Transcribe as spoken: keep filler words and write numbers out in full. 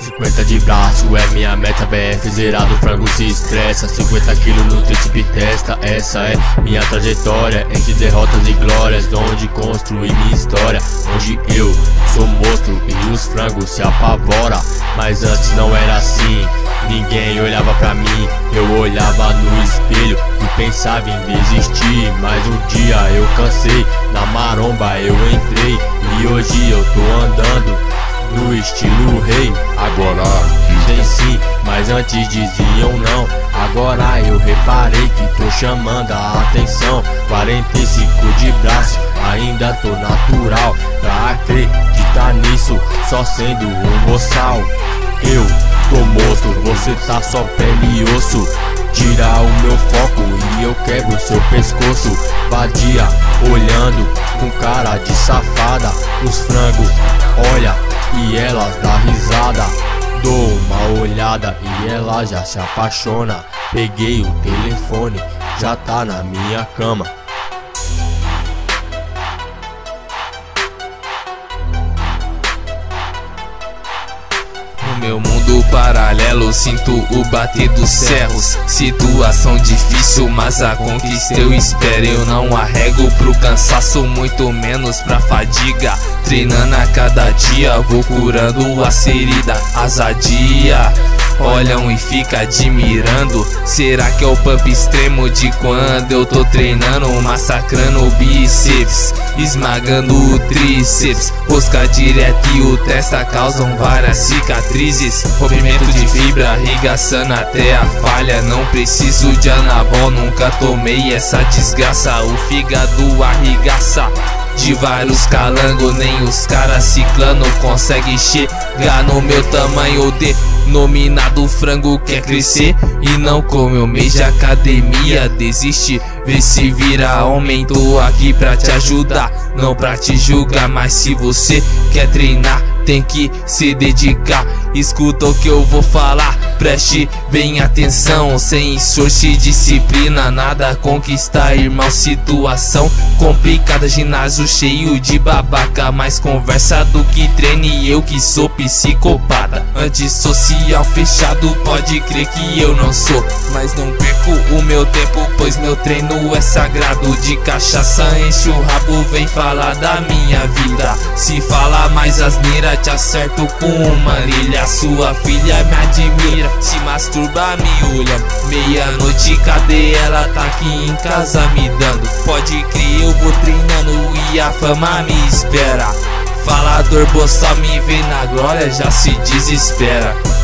cinquenta de braço é minha meta, B F zerado, frango se estressa. Cinquenta quilos no tríceps e testa, essa é minha trajetória. Entre derrotas e glórias, onde construí minha história. Onde eu sou monstro e os frangos se apavora. Mas antes não era assim, ninguém olhava pra mim. Eu olhava no espelho e pensava em desistir. Mas um dia eu cansei, na maromba eu entrei. E hoje eu tô andando no estilo rei. Agora dizem sim, mas antes diziam não. Agora eu reparei que tô chamando a atenção. Quarenta e cinco de braço, ainda tô natural. Pra acreditar nisso, só sendo um boçal. Eu tô monstro, você tá só pele e osso. Tira o meu foco e eu quebro seu pescoço. Vadia, olhando com cara de safada. Os frangos olha e elas dá risada. Dou uma olhada e ela já se apaixona. Peguei o telefone, já tá na minha cama. Meu mundo paralelo, sinto o bater dos cerros. Situação difícil, mas a conquista eu espero. Eu não arrego pro cansaço, muito menos pra fadiga. Treinando a cada dia, vou curando a ferida. Azadia, olham e fica admirando. Será que é o pump extremo de quando eu tô treinando? Massacrando o bíceps, esmagando o tríceps. Rosca direta e o testa causam várias cicatrizes. Rompimento de fibra, arregaçando até a falha. Não preciso de anabol, nunca tomei essa desgraça. O fígado arregaça de vários calangos, nem os caras ciclano consegue chegar no meu tamanho. Denominado frango quer crescer e não come o mês de academia. Desiste, vê se vira homem, tô aqui pra te ajudar, não pra te julgar. Mas se você quer treinar, tem que se dedicar. Escuta o que eu vou falar, preste bem atenção. Sem esforço e disciplina, nada conquistar, irmão. Situação complicada, ginásio cheio de babaca. Mais conversa do que treino e eu que sou psicopata. Antissocial fechado, pode crer que eu não sou. Mas não perco o meu tempo, pois meu treino é sagrado. De cachaça enche o rabo, vem falar da minha vida. Se falar mais asneira, te acerto com uma anilha. Sua filha me admira, se masturba me olha. Meia-noite, cadê ela? Tá aqui em casa me dando. Pode crer, eu vou treinando e a fama me espera. Falador boçal me vê na glória, já se desespera.